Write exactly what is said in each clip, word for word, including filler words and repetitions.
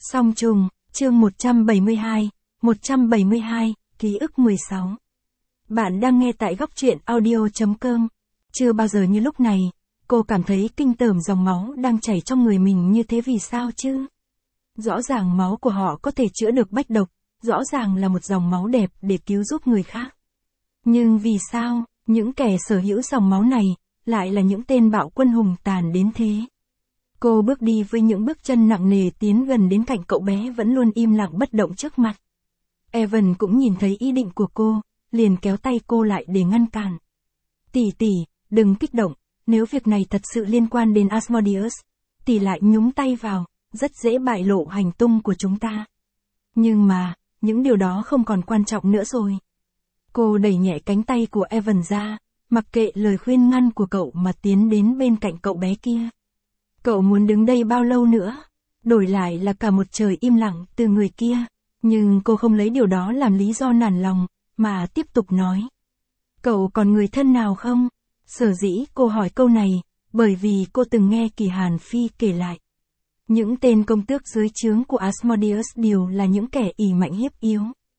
Song trùng, chương một trăm bảy mươi hai, một trăm bảy mươi hai, ký ức mười sáu. Bạn đang nghe tại góc truyện audio chấm com. Chưa bao giờ như lúc này, cô cảm thấy kinh tởm dòng máu đang chảy trong người mình như thế vì sao chứ? Rõ ràng máu của họ có thể chữa được bách độc, rõ ràng là một dòng máu đẹp để cứu giúp người khác. Nhưng vì sao, những kẻ sở hữu dòng máu này, lại là những tên bạo quân hùng tàn đến thế? Cô bước đi với những bước chân nặng nề tiến gần đến cạnh cậu bé vẫn luôn im lặng bất động trước mặt. Evan cũng nhìn thấy ý định của cô, liền kéo tay cô lại để ngăn cản. Tỷ tỷ, đừng kích động, nếu việc này thật sự liên quan đến Asmodeus, tỷ lại nhúng tay vào, rất dễ bại lộ hành tung của chúng ta. Nhưng mà, những điều đó không còn quan trọng nữa rồi. Cô đẩy nhẹ cánh tay của Evan ra, mặc kệ lời khuyên ngăn của cậu mà tiến đến bên cạnh cậu bé kia. Cậu muốn đứng đây bao lâu nữa? Đổi lại là cả một trời im lặng từ người kia. Nhưng cô không lấy điều đó làm lý do nản lòng, mà tiếp tục nói. Cậu còn người thân nào không? Sở dĩ cô hỏi câu này, bởi vì cô từng nghe Kỳ Hàn Phi kể lại. Những tên công tước dưới trướng của Asmodeus đều là những kẻ ỷ mạnh hiếp yếu.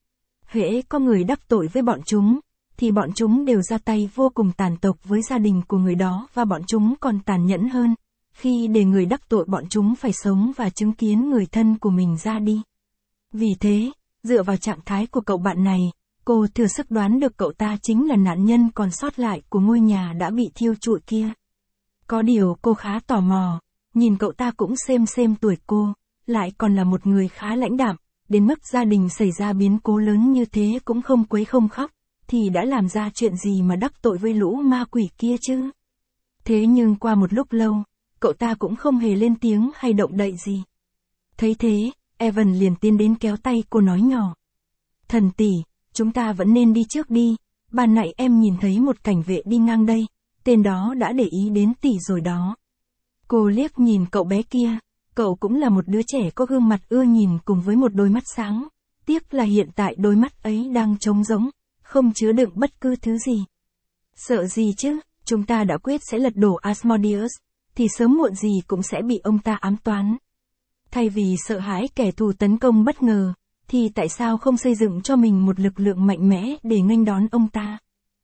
Hễ có người đắc tội với bọn chúng, thì bọn chúng đều ra tay vô cùng tàn tộc với gia đình của người đó và bọn chúng còn tàn nhẫn hơn, khi để người đắc tội bọn chúng phải sống và chứng kiến người thân của mình ra đi. Vì thế, dựa vào trạng thái của cậu bạn này, cô thừa sức đoán được cậu ta chính là nạn nhân còn sót lại của ngôi nhà đã bị thiêu trụi kia. Có điều cô khá tò mò, nhìn cậu ta cũng xem xem tuổi cô, lại còn là một người khá lãnh đạm, đến mức gia đình xảy ra biến cố lớn như thế cũng không quấy không khóc, thì đã làm ra chuyện gì mà đắc tội với lũ ma quỷ kia chứ? Thế nhưng qua một lúc lâu, cậu ta cũng không hề lên tiếng hay động đậy gì. Thấy thế, Evan liền tiến đến kéo tay cô nói nhỏ. Thần tỷ, chúng ta vẫn nên đi trước đi, ban nãy em nhìn thấy một cảnh vệ đi ngang đây, tên đó đã để ý đến tỷ rồi đó. Cô liếc nhìn cậu bé kia, cậu cũng là một đứa trẻ có gương mặt ưa nhìn cùng với một đôi mắt sáng, tiếc là hiện tại đôi mắt ấy đang trống rỗng, không chứa đựng bất cứ thứ gì. Sợ gì chứ, chúng ta đã quyết sẽ lật đổ Asmodeus, thì sớm muộn gì cũng sẽ bị ông ta ám toán. Thay vì sợ hãi kẻ thù tấn công bất ngờ, thì tại sao không xây dựng cho mình một lực lượng mạnh mẽ để nghênh đón ông ta?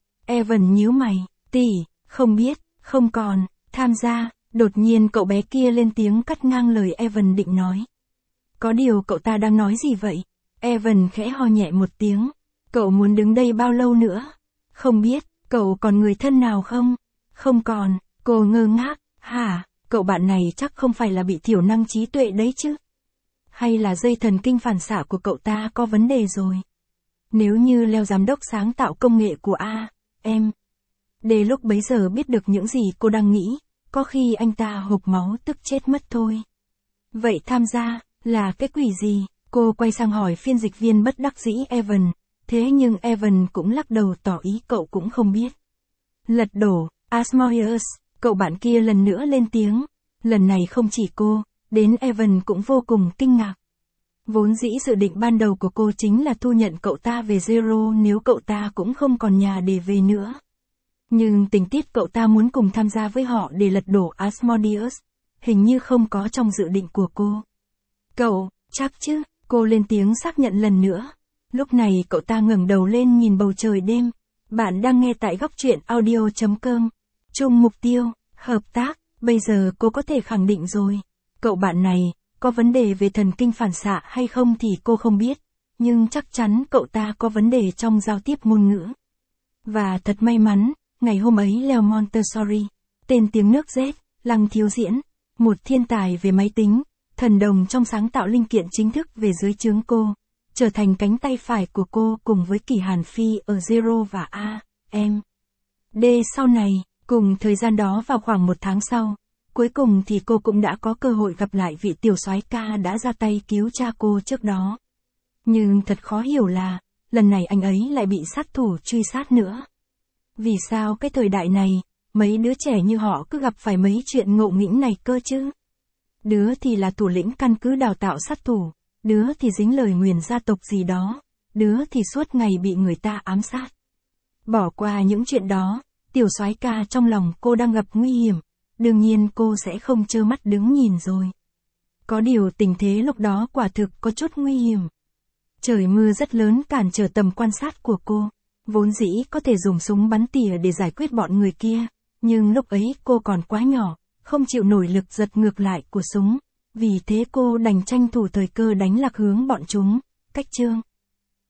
Evan nhíu mày, tỷ, không biết, không còn, tham gia, đột nhiên cậu bé kia lên tiếng cắt ngang lời Evan định nói. Có điều cậu ta đang nói gì vậy? Evan khẽ ho nhẹ một tiếng, cậu muốn đứng đây bao lâu nữa? Không biết, cậu còn người thân nào không? Không còn, cô ngơ ngác, hả? Cậu bạn này chắc không phải là bị thiểu năng trí tuệ đấy chứ? Hay là dây thần kinh phản xạ của cậu ta có vấn đề rồi? Nếu như Leo giám đốc sáng tạo công nghệ của A, em. Để lúc bấy giờ biết được những gì cô đang nghĩ, có khi anh ta hộc máu tức chết mất thôi. Vậy tham gia, là cái quỷ gì? Cô quay sang hỏi phiên dịch viên bất đắc dĩ Evan, thế nhưng Evan cũng lắc đầu tỏ ý cậu cũng không biết. Lật đổ, Asmodeus. Cậu bạn kia lần nữa lên tiếng, lần này không chỉ cô, đến Evan cũng vô cùng kinh ngạc. Vốn dĩ dự định ban đầu của cô chính là thu nhận cậu ta về Zero nếu cậu ta cũng không còn nhà để về nữa. Nhưng tình tiết cậu ta muốn cùng tham gia với họ để lật đổ Asmodeus, hình như không có trong dự định của cô. Cậu, chắc chứ, cô lên tiếng xác nhận lần nữa. Lúc này cậu ta ngẩng đầu lên nhìn bầu trời đêm. Bạn đang nghe tại góc truyện audio chấm com. Chung mục tiêu, hợp tác, bây giờ cô có thể khẳng định rồi. Cậu bạn này, có vấn đề về thần kinh phản xạ hay không thì cô không biết, nhưng chắc chắn cậu ta có vấn đề trong giao tiếp ngôn ngữ. Và thật may mắn, ngày hôm ấy Leo Montessori, tên tiếng nước rết, Lăng Thiếu Diễn, một thiên tài về máy tính, thần đồng trong sáng tạo linh kiện chính thức về dưới trướng cô, trở thành cánh tay phải của cô cùng với Kỳ Hàn Phi ở Zero và A, em. D sau này. Cùng thời gian đó vào khoảng một tháng sau, cuối cùng thì cô cũng đã có cơ hội gặp lại vị tiểu soái ca đã ra tay cứu cha cô trước đó. Nhưng thật khó hiểu là, lần này anh ấy lại bị sát thủ truy sát nữa. Vì sao cái thời đại này, mấy đứa trẻ như họ cứ gặp phải mấy chuyện ngộ nghĩnh này cơ chứ? Đứa thì là thủ lĩnh căn cứ đào tạo sát thủ, đứa thì dính lời nguyền gia tộc gì đó, đứa thì suốt ngày bị người ta ám sát. Bỏ qua những chuyện đó. Tiểu soái ca trong lòng cô đang gặp nguy hiểm, đương nhiên cô sẽ không trơ mắt đứng nhìn rồi. Có điều tình thế lúc đó quả thực có chút nguy hiểm. Trời mưa rất lớn cản trở tầm quan sát của cô. Vốn dĩ có thể dùng súng bắn tỉa để giải quyết bọn người kia, nhưng lúc ấy cô còn quá nhỏ, không chịu nổi lực giật ngược lại của súng. Vì thế cô đành tranh thủ thời cơ đánh lạc hướng bọn chúng. Cách chương